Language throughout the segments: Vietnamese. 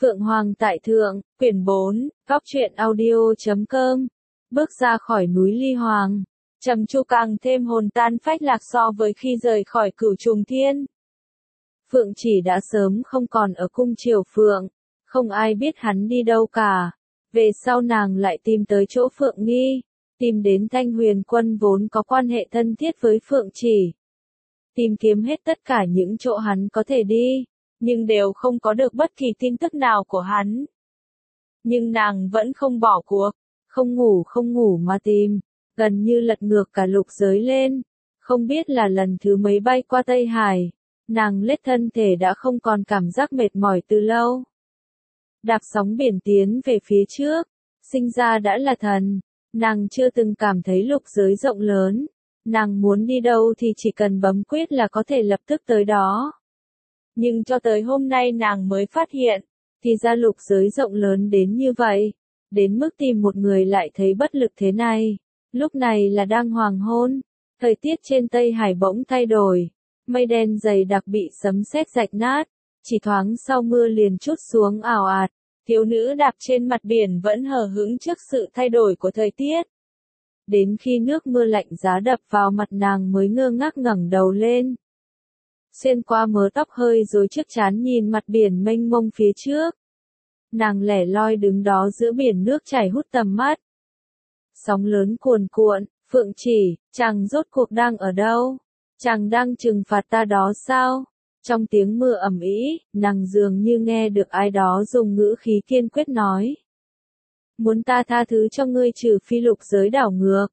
Phượng Hoàng tại Thượng, quyển 4, góc truyện audio.com. Bước ra khỏi núi Ly Hoàng, Trầm Chu càng thêm hồn tan phách lạc so với khi rời khỏi Cửu Trùng Thiên. Phượng Chỉ đã sớm không còn ở cung Triều Phượng, không ai biết hắn đi đâu cả. Về sau nàng lại tìm tới chỗ Phượng Nghi, tìm đến Thanh Huyền Quân vốn có quan hệ thân thiết với Phượng Chỉ. Tìm kiếm hết tất cả những chỗ hắn có thể đi, nhưng đều không có được bất kỳ tin tức nào của hắn. Nhưng nàng vẫn không bỏ cuộc, không ngủ mà tìm, gần như lật ngược cả lục giới lên. Không biết là lần thứ mấy bay qua Tây Hải, nàng lết thân thể đã không còn cảm giác mệt mỏi từ lâu. Đạp sóng biển tiến về phía trước, sinh ra đã là thần, nàng chưa từng cảm thấy lục giới rộng lớn. Nàng muốn đi đâu thì chỉ cần bấm quyết là có thể lập tức tới đó. Nhưng cho tới hôm nay nàng mới phát hiện, thì ra lục giới rộng lớn đến như vậy, đến mức tìm một người lại thấy bất lực thế này. Lúc này là đang hoàng hôn, thời tiết trên Tây Hải bỗng thay đổi, mây đen dày đặc bị sấm sét rạch nát, chỉ thoáng sau mưa liền trút xuống ào ạt, thiếu nữ đạp trên mặt biển vẫn hờ hững trước sự thay đổi của thời tiết. Đến khi nước mưa lạnh giá đập vào mặt nàng mới ngơ ngác ngẩng đầu lên. Xuyên qua mớ tóc hơi rồi trước trán nhìn mặt biển mênh mông phía trước. Nàng lẻ loi đứng đó giữa biển nước chảy hút tầm mắt. Sóng lớn cuồn cuộn, Phượng Chỉ, chàng rốt cuộc đang ở đâu? Chàng đang trừng phạt ta đó sao? Trong tiếng mưa ầm ĩ, nàng dường như nghe được ai đó dùng ngữ khí kiên quyết nói. Muốn ta tha thứ cho ngươi trừ phi lục giới đảo ngược.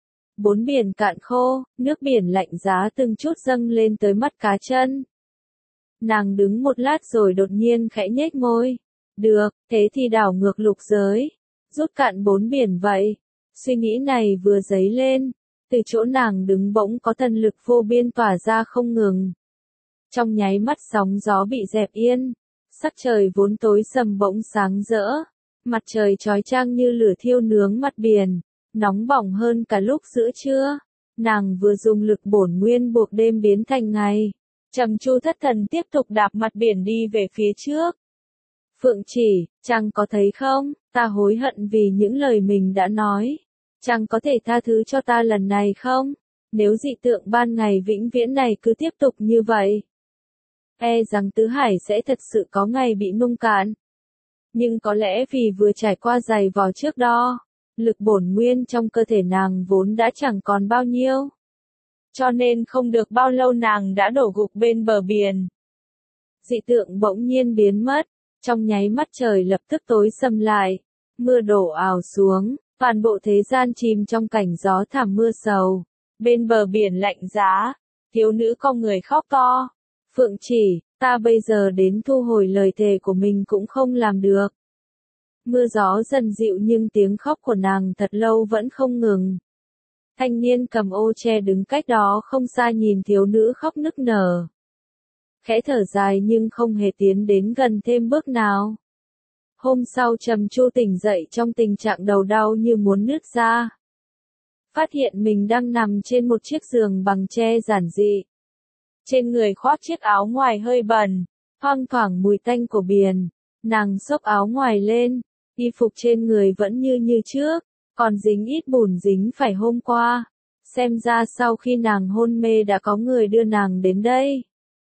Bốn biển cạn khô, nước biển lạnh giá từng chút dâng lên tới mắt cá chân. Nàng đứng một lát rồi đột nhiên khẽ nhếch môi. Được, thế thì đảo ngược lục giới, rút cạn bốn biển vậy. Suy nghĩ này vừa dấy lên, từ chỗ nàng đứng bỗng có thần lực vô biên tỏa ra không ngừng. Trong nháy mắt sóng gió bị dẹp yên, sắc trời vốn tối sầm bỗng sáng rỡ. Mặt trời chói chang như lửa thiêu nướng mặt biển, nóng bỏng hơn cả lúc giữa trưa. Nàng vừa dùng lực bổn nguyên buộc đêm biến thành ngày. Trầm Chu thất thần tiếp tục đạp mặt biển đi về phía trước. Phượng Chỉ, chàng có thấy không, ta hối hận vì những lời mình đã nói. Chàng có thể tha thứ cho ta lần này không? Nếu dị tượng ban ngày vĩnh viễn này cứ tiếp tục như vậy, e rằng tứ hải sẽ thật sự có ngày bị nung cạn. Nhưng có lẽ vì vừa trải qua giày vò trước đó, lực bổn nguyên trong cơ thể nàng vốn đã chẳng còn bao nhiêu. Cho nên không được bao lâu nàng đã đổ gục bên bờ biển. Dị tượng bỗng nhiên biến mất, trong nháy mắt trời lập tức tối sầm lại, mưa đổ ào xuống, toàn bộ thế gian chìm trong cảnh gió thảm mưa sầu. Bên bờ biển lạnh giá, thiếu nữ cong người khóc to. Phượng Chỉ, ta bây giờ đến thu hồi lời thề của mình cũng không làm được. Mưa gió dần dịu nhưng tiếng khóc của nàng thật lâu vẫn không ngừng. Thanh niên cầm ô che đứng cách đó không xa nhìn thiếu nữ khóc nức nở. Khẽ thở dài nhưng không hề tiến đến gần thêm bước nào. Hôm sau Trầm Chu tỉnh dậy trong tình trạng đầu đau như muốn nứt ra. Phát hiện mình đang nằm trên một chiếc giường bằng tre giản dị. Trên người khoác chiếc áo ngoài hơi bẩn, thoang thoảng mùi tanh của biển. Nàng xốc áo ngoài lên, y phục trên người vẫn như trước, còn dính ít bùn dính phải hôm qua. Xem ra sau khi nàng hôn mê đã có người đưa nàng đến đây.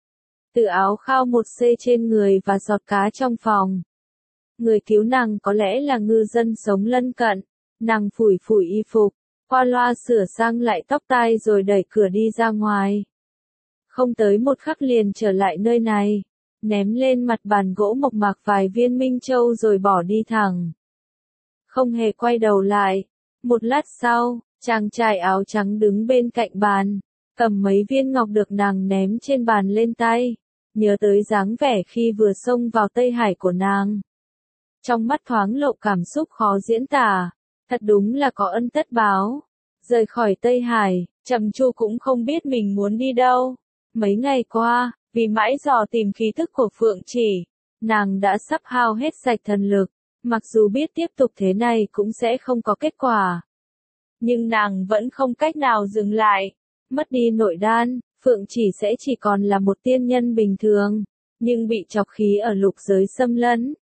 Từ áo khao một xê trên người và giọt cá trong phòng. Người cứu nàng có lẽ là ngư dân sống lân cận. Nàng phủi phủi y phục, qua loa sửa sang lại tóc tai rồi đẩy cửa đi ra ngoài. Không tới một khắc liền trở lại nơi này, ném lên mặt bàn gỗ mộc mạc vài viên minh châu rồi bỏ đi thẳng. Không hề quay đầu lại. Một lát sau, chàng trai áo trắng đứng bên cạnh bàn, cầm mấy viên ngọc được nàng ném trên bàn lên tay, nhớ tới dáng vẻ khi vừa xông vào Tây Hải của nàng. Trong mắt thoáng lộ cảm xúc khó diễn tả, thật đúng là có ân tất báo. Rời khỏi Tây Hải, Trầm Chu cũng không biết mình muốn đi đâu. Mấy ngày qua, vì mãi dò tìm khí thức của Phượng Chỉ, nàng đã sắp hao hết sạch thần lực, mặc dù biết tiếp tục thế này cũng sẽ không có kết quả. Nhưng nàng vẫn không cách nào dừng lại. Mất đi nội đan, Phượng Chỉ sẽ chỉ còn là một tiên nhân bình thường, nhưng bị chọc khí ở lục giới xâm lấn,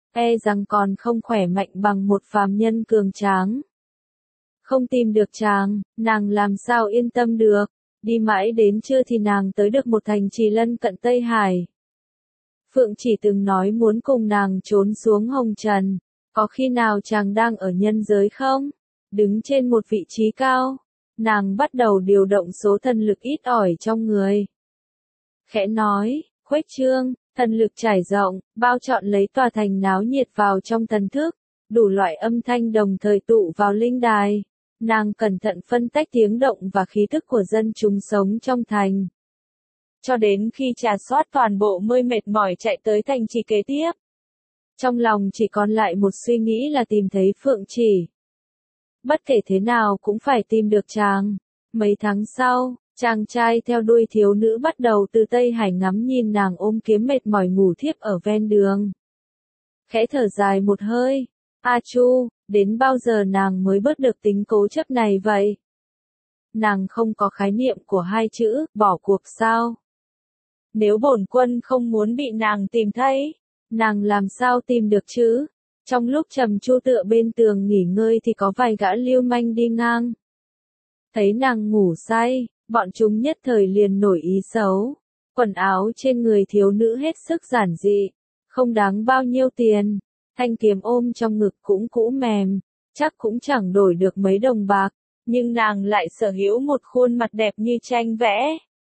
e rằng còn không khỏe mạnh bằng một phàm nhân cường tráng. Không tìm được chàng, nàng làm sao yên tâm được, đi mãi đến trưa thì nàng tới được một thành trì lân cận Tây Hải. Phượng chỉ từng nói muốn cùng nàng trốn xuống hồng trần, có khi nào chàng đang ở nhân giới không? Đứng trên một vị trí cao, nàng bắt đầu điều động số thần lực ít ỏi trong người. Khẽ nói, khuếch trương, thần lực trải rộng, bao trọn lấy tòa thành náo nhiệt vào trong thần thức, đủ loại âm thanh đồng thời tụ vào linh đài. Nàng cẩn thận phân tách tiếng động và khí thức của dân chúng sống trong thành. Cho đến khi trà soát toàn bộ mới mệt mỏi chạy tới thành trì kế tiếp. Trong lòng chỉ còn lại một suy nghĩ là tìm thấy Phượng Chỉ. Bất kể thế nào cũng phải tìm được chàng. Mấy tháng sau, chàng trai theo đuôi thiếu nữ bắt đầu từ Tây Hải ngắm nhìn nàng ôm kiếm mệt mỏi ngủ thiếp ở ven đường. Khẽ thở dài một hơi, A Chu, đến bao giờ nàng mới bớt được tính cố chấp này vậy? Nàng không có khái niệm của hai chữ, bỏ cuộc sao? Nếu bổn quân không muốn bị nàng tìm thấy, nàng làm sao tìm được chứ? Trong lúc Trầm Chu tựa bên tường nghỉ ngơi thì có vài gã lưu manh đi ngang. Thấy nàng ngủ say, bọn chúng nhất thời liền nổi ý xấu. Quần áo trên người thiếu nữ hết sức giản dị, không đáng bao nhiêu tiền. Thanh kiếm ôm trong ngực cũng cũ mềm, chắc cũng chẳng đổi được mấy đồng bạc, nhưng nàng lại sở hữu một khuôn mặt đẹp như tranh vẽ.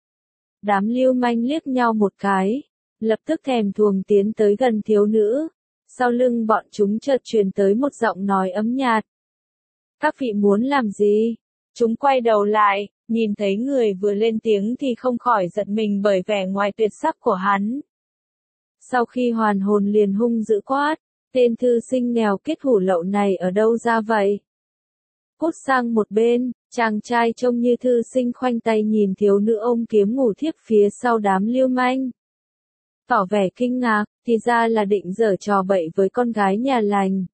Đám lưu manh liếc nhau một cái, lập tức thèm thuồng tiến tới gần thiếu nữ. Sau lưng bọn chúng chợt truyền tới một giọng nói ấm nhạt. Các vị muốn làm gì? Chúng quay đầu lại, nhìn thấy người vừa lên tiếng thì không khỏi giật mình bởi vẻ ngoài tuyệt sắc của hắn. Sau khi hoàn hồn liền hung dữ quát, tên thư sinh nghèo kết hủ lậu này ở đâu ra vậy? Cút sang một bên, chàng trai trông như thư sinh khoanh tay nhìn thiếu nữ ôm kiếm ngủ thiếp phía sau đám lưu manh. Tỏ vẻ kinh ngạc, thì ra là định giở trò bậy với con gái nhà lành.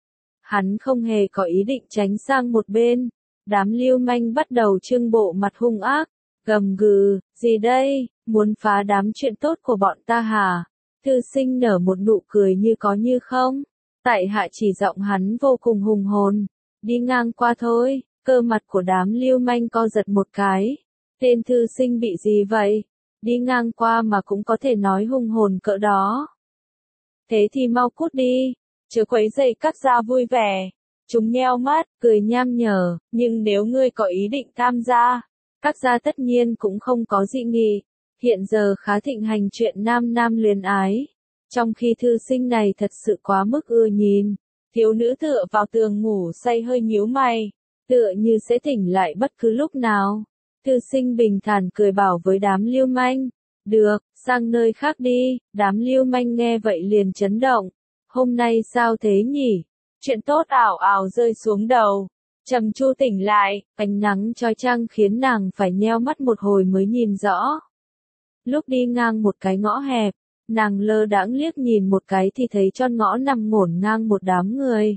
Hắn không hề có ý định tránh sang một bên. Đám lưu manh bắt đầu trưng bộ mặt hung ác, gầm gừ, gì đây, muốn phá đám chuyện tốt của bọn ta hả? Thư sinh nở một nụ cười như có như không. Tại hạ chỉ giọng hắn vô cùng hùng hồn. Đi ngang qua thôi, cơ mặt của đám lưu manh co giật một cái. Tên thư sinh bị gì vậy? Đi ngang qua mà cũng có thể nói hùng hồn cỡ đó. Thế thì mau cút đi, chớ quấy rầy các gia vui vẻ. Chúng nheo mắt, cười nham nhở, nhưng nếu ngươi có ý định tham gia, các gia tất nhiên cũng không có dị nghị. Hiện giờ khá thịnh hành chuyện nam nam luyến ái. Trong khi thư sinh này thật sự quá mức ưa nhìn, thiếu nữ tựa vào tường ngủ say hơi nhíu mày, tựa như sẽ tỉnh lại bất cứ lúc nào. Thư sinh bình thản cười bảo với đám lưu manh, được, sang nơi khác đi. Đám lưu manh nghe vậy liền chấn động, hôm nay sao thế nhỉ? Chuyện tốt ảo ảo rơi xuống đầu. Trầm Chu tỉnh lại, ánh nắng chói chang khiến nàng phải nheo mắt một hồi mới nhìn rõ. Lúc đi ngang một cái ngõ hẹp, nàng lơ đãng liếc nhìn một cái thì thấy trong ngõ nằm ngổn ngang một đám người.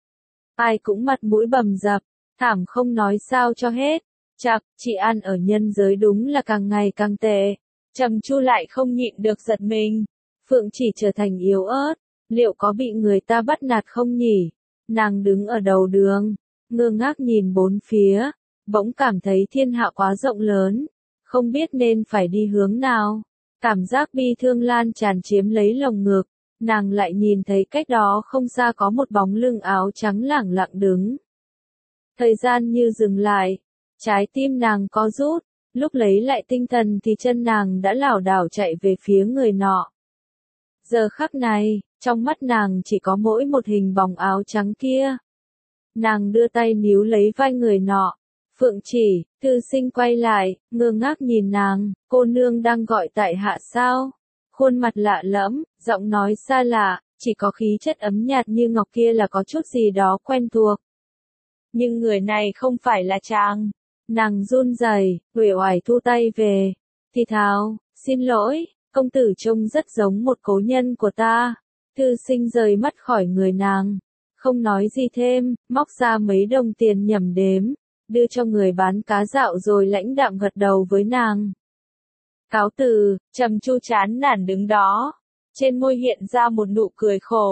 Ai cũng mặt mũi bầm dập, thảm không nói sao cho hết. Chạc, chị ăn ở nhân giới đúng là càng ngày càng tệ. Trầm Chu lại không nhịn được giật mình. Phượng chỉ trở thành yếu ớt, liệu có bị người ta bắt nạt không nhỉ? Nàng đứng ở đầu đường, ngơ ngác nhìn bốn phía, bỗng cảm thấy thiên hạ quá rộng lớn, không biết nên phải đi hướng nào. Cảm giác bi thương lan tràn chiếm lấy lồng ngực, nàng lại nhìn thấy cách đó không xa có một bóng lưng áo trắng lẳng lặng đứng. Thời gian như dừng lại, trái tim nàng co rút, lúc lấy lại tinh thần thì chân nàng đã lảo đảo chạy về phía người nọ. Giờ khắc này, trong mắt nàng chỉ có mỗi một hình bóng áo trắng kia. Nàng đưa tay níu lấy vai người nọ. Phượng chỉ, thư sinh quay lại, ngơ ngác nhìn nàng, cô nương đang gọi tại hạ sao? Khuôn mặt lạ lẫm, giọng nói xa lạ, chỉ có khí chất ấm nhạt như ngọc kia là có chút gì đó quen thuộc. Nhưng người này không phải là chàng. Nàng run rẩy, uể oải thu tay về. Thì thào, xin lỗi, công tử trông rất giống một cố nhân của ta. Thư sinh rời mắt khỏi người nàng, không nói gì thêm, móc ra mấy đồng tiền nhẩm đếm, đưa cho người bán cá dạo rồi lãnh đạm gật đầu với nàng. Cáo từ, Trầm Chu chán nản đứng đó, trên môi hiện ra một nụ cười khổ.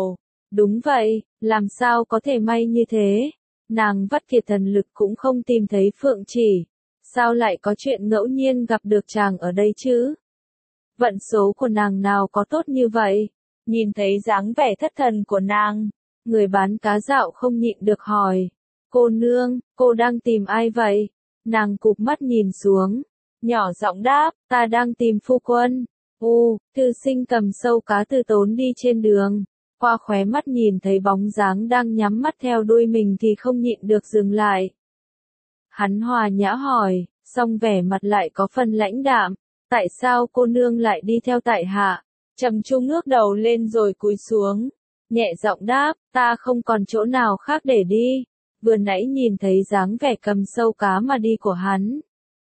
Đúng vậy, làm sao có thể may như thế? Nàng vắt kiệt thần lực cũng không tìm thấy Phượng Chỉ. Sao lại có chuyện ngẫu nhiên gặp được chàng ở đây chứ? Vận số của nàng nào có tốt như vậy? Nhìn thấy dáng vẻ thất thần của nàng, người bán cá dạo không nhịn được hỏi. Cô nương, cô đang tìm ai vậy? Nàng cụp mắt nhìn xuống, nhỏ giọng đáp, ta đang tìm phu quân. Thư sinh cầm sâu cá từ tốn đi trên đường, qua khóe mắt nhìn thấy bóng dáng đang nhắm mắt theo đuôi mình thì không nhịn được dừng lại. Hắn hòa nhã hỏi, song vẻ mặt lại có phần lãnh đạm, tại sao cô nương lại đi theo tại hạ? Trầm Trung ngước đầu lên rồi cúi xuống, nhẹ giọng đáp, ta không còn chỗ nào khác để đi, vừa nãy nhìn thấy dáng vẻ cầm sâu cá mà đi của hắn.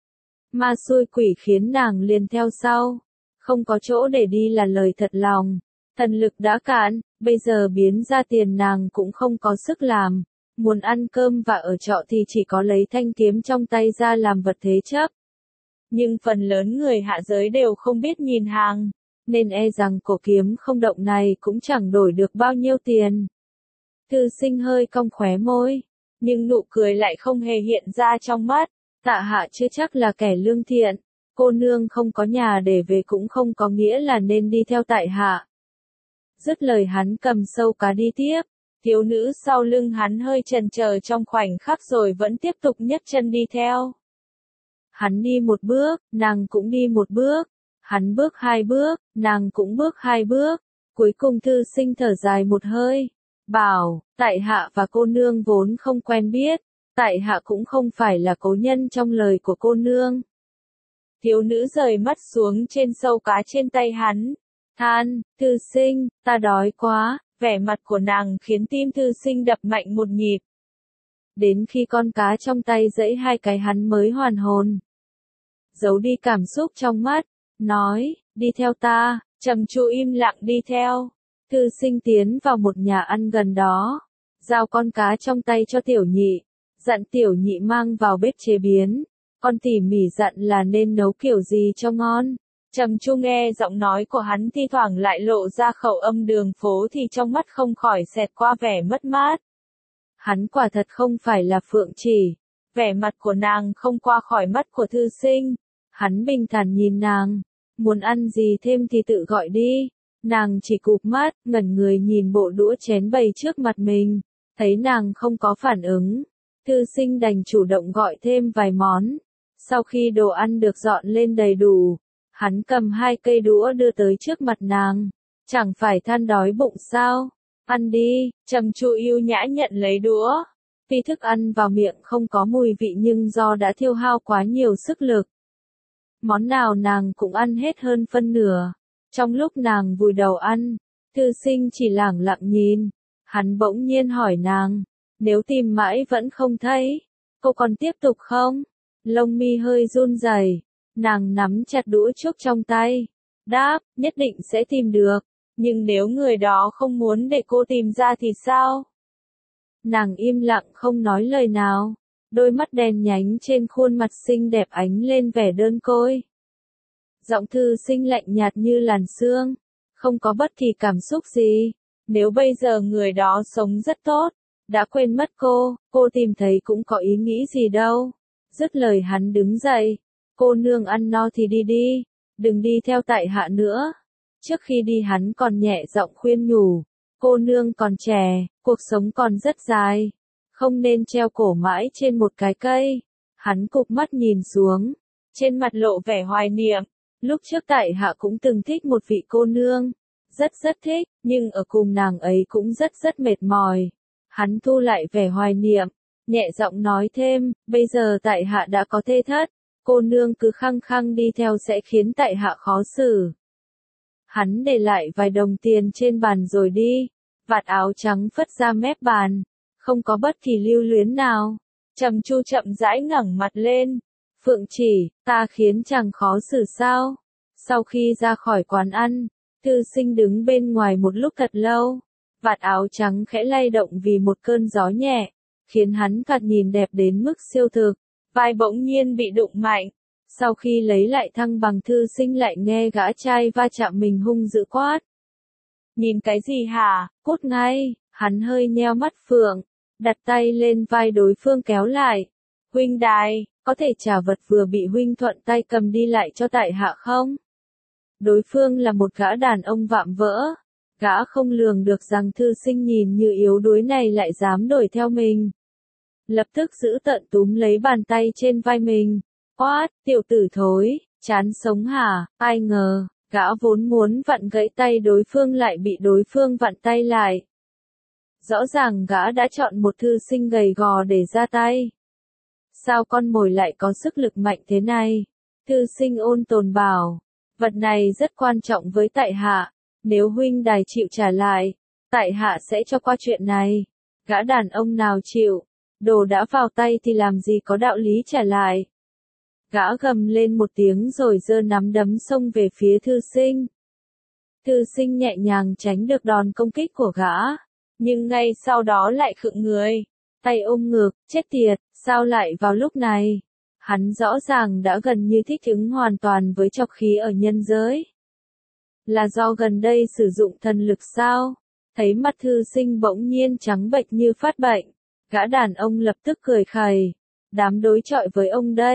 Ma xui quỷ khiến nàng liền theo sau, không có chỗ để đi là lời thật lòng, thần lực đã cạn, bây giờ biến ra tiền nàng cũng không có sức làm, muốn ăn cơm và ở trọ thì chỉ có lấy thanh kiếm trong tay ra làm vật thế chấp. Nhưng phần lớn người hạ giới đều không biết nhìn hàng, nên e rằng cổ kiếm không động này cũng chẳng đổi được bao nhiêu tiền. Thư sinh hơi cong khóe môi, nhưng nụ cười lại không hề hiện ra trong mắt, tạ hạ chưa chắc là kẻ lương thiện, cô nương không có nhà để về cũng không có nghĩa là nên đi theo tại hạ. Dứt lời hắn cầm sâu cá đi tiếp, thiếu nữ sau lưng hắn hơi chần chờ trong khoảnh khắc rồi vẫn tiếp tục nhấc chân đi theo. Hắn đi một bước, nàng cũng đi một bước, hắn bước hai bước, nàng cũng bước hai bước, cuối cùng thư sinh thở dài một hơi, bảo, tại hạ và cô nương vốn không quen biết, tại hạ cũng không phải là cố nhân trong lời của cô nương. Thiếu nữ rời mắt xuống trên sâu cá trên tay hắn, than, thư sinh, ta đói quá, vẻ mặt của nàng khiến tim thư sinh đập mạnh một nhịp. Đến khi con cá trong tay giãy hai cái hắn mới hoàn hồn. Giấu đi cảm xúc trong mắt, nói, đi theo ta, Trầm Tru im lặng đi theo. Thư sinh tiến vào một nhà ăn gần đó, giao con cá trong tay cho tiểu nhị, dặn tiểu nhị mang vào bếp chế biến, còn tỉ mỉ dặn là nên nấu kiểu gì cho ngon. Trầm Tru nghe giọng nói của hắn thi thoảng lại lộ ra khẩu âm đường phố thì trong mắt không khỏi xẹt qua vẻ mất mát. Hắn quả thật không phải là Phượng Chỉ, vẻ mặt của nàng không qua khỏi mắt của thư sinh. Hắn bình thản nhìn nàng, muốn ăn gì thêm thì tự gọi đi. Nàng chỉ cụp mắt, ngẩn người nhìn bộ đũa chén bày trước mặt mình, thấy nàng không có phản ứng. Thư sinh đành chủ động gọi thêm vài món. Sau khi đồ ăn được dọn lên đầy đủ, hắn cầm hai cây đũa đưa tới trước mặt nàng. Chẳng phải than đói bụng sao? Ăn đi, Trầm Tru yêu nhã nhận lấy đũa. Tuy thức ăn vào miệng không có mùi vị nhưng do đã tiêu hao quá nhiều sức lực, món nào nàng cũng ăn hết hơn phân nửa. Trong lúc nàng vùi đầu ăn, thư sinh chỉ lẳng lặng nhìn. Hắn bỗng nhiên hỏi nàng, nếu tìm mãi vẫn không thấy, cô còn tiếp tục không? Lông mi hơi run rẩy, nàng nắm chặt đũa trúc trong tay, đáp, nhất định sẽ tìm được, nhưng nếu người đó không muốn để cô tìm ra thì sao? Nàng im lặng không nói lời nào, đôi mắt đen nhánh trên khuôn mặt xinh đẹp ánh lên vẻ đơn côi. Giọng thư sinh lạnh nhạt như làn sương, không có bất kỳ cảm xúc gì. Nếu bây giờ người đó sống rất tốt, đã quên mất cô tìm thấy cũng có ý nghĩ gì đâu. Dứt lời hắn đứng dậy, cô nương ăn no thì đi đi, đừng đi theo tại hạ nữa. Trước khi đi hắn còn nhẹ giọng khuyên nhủ, cô nương còn trẻ, cuộc sống còn rất dài, không nên treo cổ mãi trên một cái cây. Hắn cụp mắt nhìn xuống, trên mặt lộ vẻ hoài niệm. Lúc trước tại hạ cũng từng thích một vị cô nương, rất thích, nhưng ở cùng nàng ấy cũng rất mệt mỏi. Hắn thu lại vẻ hoài niệm, nhẹ giọng nói thêm, bây giờ tại hạ đã có thê thất, cô nương cứ khăng khăng đi theo sẽ khiến tại hạ khó xử. Hắn để lại vài đồng tiền trên bàn rồi đi, vạt áo trắng phất ra mép bàn, không có bất kỳ lưu luyến nào. Trầm Tru chậm rãi ngẩng mặt lên, Phượng Chỉ, ta khiến chàng khó xử sao? Sau khi ra khỏi quán ăn, thư sinh đứng bên ngoài một lúc thật lâu, vạt áo trắng khẽ lay động vì một cơn gió nhẹ, khiến hắn thoạt nhìn đẹp đến mức siêu thực, vai bỗng nhiên bị đụng mạnh. Sau khi lấy lại thăng bằng thư sinh lại nghe gã trai va chạm mình hung dữ quát. Nhìn cái gì hả, cút ngay, hắn hơi nheo mắt phượng, đặt tay lên vai đối phương kéo lại. Huynh đài, có thể trả vật vừa bị huynh thuận tay cầm đi lại cho tại hạ không? Đối phương là một gã đàn ông vạm vỡ. Gã không lường được rằng thư sinh nhìn như yếu đuối này lại dám đuổi theo mình. Lập tức giữ tợn túm lấy bàn tay trên vai mình. Oát, tiểu tử thối, chán sống hả, ai ngờ, gã vốn muốn vặn gãy tay đối phương lại bị đối phương vặn tay lại. Rõ ràng gã đã chọn một thư sinh gầy gò để ra tay. Sao con mồi lại có sức lực mạnh thế này? Thư sinh ôn tồn bảo, vật này rất quan trọng với tại hạ. Nếu huynh đài chịu trả lại, tại hạ sẽ cho qua chuyện này. Gã đàn ông nào chịu, đồ đã vào tay thì làm gì có đạo lý trả lại. Gã gầm lên một tiếng rồi giơ nắm đấm xông về phía thư sinh. Thư sinh nhẹ nhàng tránh được đòn công kích của gã, nhưng ngay sau đó lại khựng người, tay ôm ngực, chết tiệt, sao lại vào lúc này? Hắn rõ ràng đã gần như thích ứng hoàn toàn với trọc khí ở nhân giới. Là do gần đây sử dụng thần lực sao? Thấy mặt thư sinh bỗng nhiên trắng bệch như phát bệnh, gã đàn ông lập tức cười khẩy. Đám đối chọi với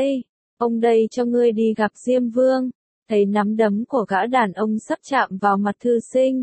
ông đây cho ngươi đi gặp Diêm Vương. Thấy nắm đấm của gã đàn ông sắp chạm vào mặt thư sinh.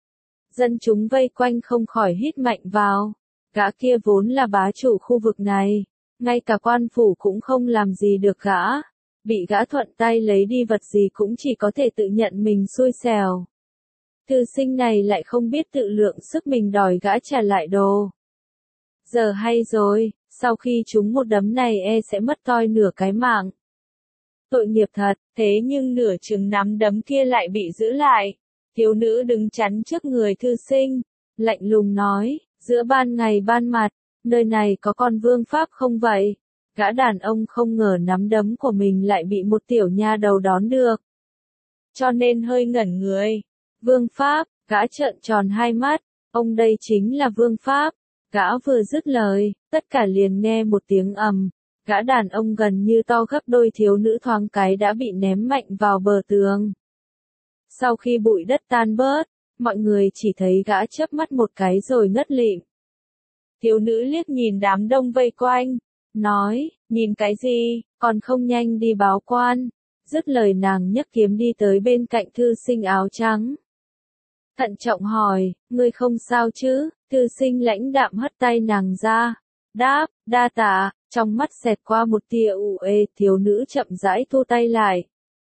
Dân chúng vây quanh không khỏi hít mạnh vào. Gã kia vốn là bá chủ khu vực này, ngay cả quan phủ cũng không làm gì được gã. Bị gã thuận tay lấy đi vật gì cũng chỉ có thể tự nhận mình xui xẻo. Thư sinh này lại không biết tự lượng sức mình đòi gã trả lại đồ. Giờ hay rồi, sau khi trúng một đấm này sẽ mất toi nửa cái mạng. Tội nghiệp thật, thế nhưng nửa chừng nắm đấm kia lại bị giữ lại. Thiếu nữ đứng chắn trước người thư sinh, lạnh lùng nói, giữa ban ngày ban mặt, nơi này có con vương pháp không vậy? Gã đàn ông không ngờ nắm đấm của mình lại bị một tiểu nha đầu đón được. Cho nên hơi ngẩn người. Vương pháp, gã trợn tròn hai mắt, ông đây chính là vương pháp. Gã vừa dứt lời, tất cả liền nghe một tiếng ầm. Gã đàn ông gần như to gấp đôi thiếu nữ thoáng cái đã bị ném mạnh vào bờ tường. Sau khi bụi đất tan bớt, mọi người chỉ thấy gã chớp mắt một cái rồi ngất lịm. Thiếu nữ liếc nhìn đám đông vây quanh, nói, nhìn cái gì, còn không nhanh đi báo quan. Dứt lời nàng nhấc kiếm đi tới bên cạnh thư sinh áo trắng. Thận trọng hỏi, ngươi không sao chứ? Thư sinh lãnh đạm hất tay nàng ra. Đáp, đa tạ, trong mắt xẹt qua một tia u ê, thiếu nữ chậm rãi thu tay lại.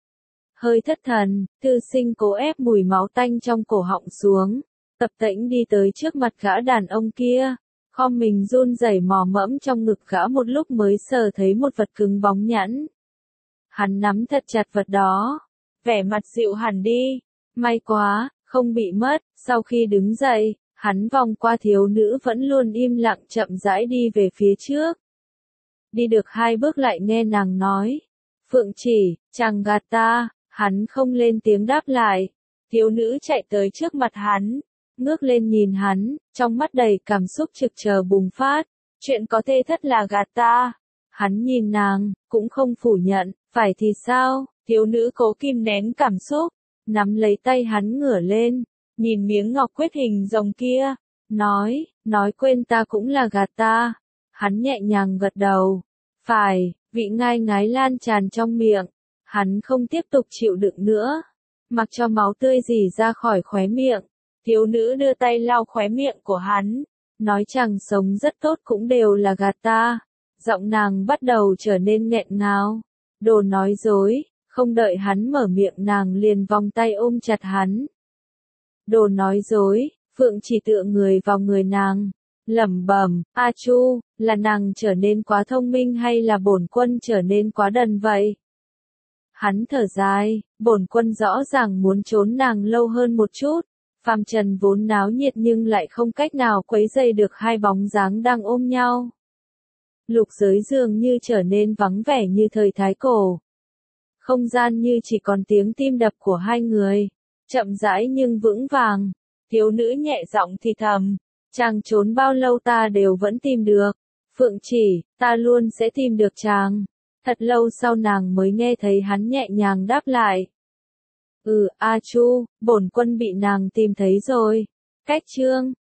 Hơi thất thần, thư sinh cố ép mùi máu tanh trong cổ họng xuống, tập tễnh đi tới trước mặt gã đàn ông kia. Khom mình run rẩy mò mẫm trong ngực gã một lúc mới sờ thấy một vật cứng bóng nhẵn. Hắn nắm thật chặt vật đó, vẻ mặt dịu hẳn đi. May quá, không bị mất. Sau khi đứng dậy, hắn vòng qua thiếu nữ vẫn luôn im lặng chậm rãi đi về phía trước. Đi được 2 bước lại nghe nàng nói, Phượng chỉ, chàng gạt ta. Hắn không lên tiếng đáp lại. Thiếu nữ chạy tới trước mặt hắn, ngước lên nhìn hắn, trong mắt đầy cảm xúc trực chờ bùng phát. Chuyện có thể thất là gạt ta. Hắn nhìn nàng, cũng không phủ nhận, phải thì sao? Thiếu nữ cố kìm nén cảm xúc, nắm lấy tay hắn ngửa lên, nhìn miếng ngọc quyết hình rồng kia, nói quên ta cũng là gạt ta. Hắn nhẹ nhàng gật đầu, phải, vị ngai ngái lan tràn trong miệng. Hắn không tiếp tục chịu đựng nữa, mặc cho máu tươi rỉ ra khỏi khóe miệng. Thiếu nữ đưa tay lau khóe miệng của hắn, nói chàng sống rất tốt cũng đều là gạt ta. Giọng nàng bắt đầu trở nên nghẹn ngào. Đồ nói dối, không đợi hắn mở miệng nàng liền vòng tay ôm chặt hắn. Đồ nói dối, Phượng chỉ tựa người vào người nàng, lẩm bẩm, A Chu, là nàng trở nên quá thông minh hay là bổn quân trở nên quá đần vậy? Hắn thở dài, bổn quân rõ ràng muốn trốn nàng lâu hơn một chút. Phàm trần vốn náo nhiệt nhưng lại không cách nào quấy dày được hai bóng dáng đang ôm nhau. Lục giới dường như trở nên vắng vẻ như thời Thái Cổ. Không gian như chỉ còn tiếng tim đập của hai người. Chậm rãi nhưng vững vàng. Thiếu nữ nhẹ giọng thì thầm. Chàng trốn bao lâu ta đều vẫn tìm được. Phượng chỉ, ta luôn sẽ tìm được chàng. Thật lâu sau nàng mới nghe thấy hắn nhẹ nhàng đáp lại. A Chu, bổn quân bị nàng tìm thấy rồi. Cách chương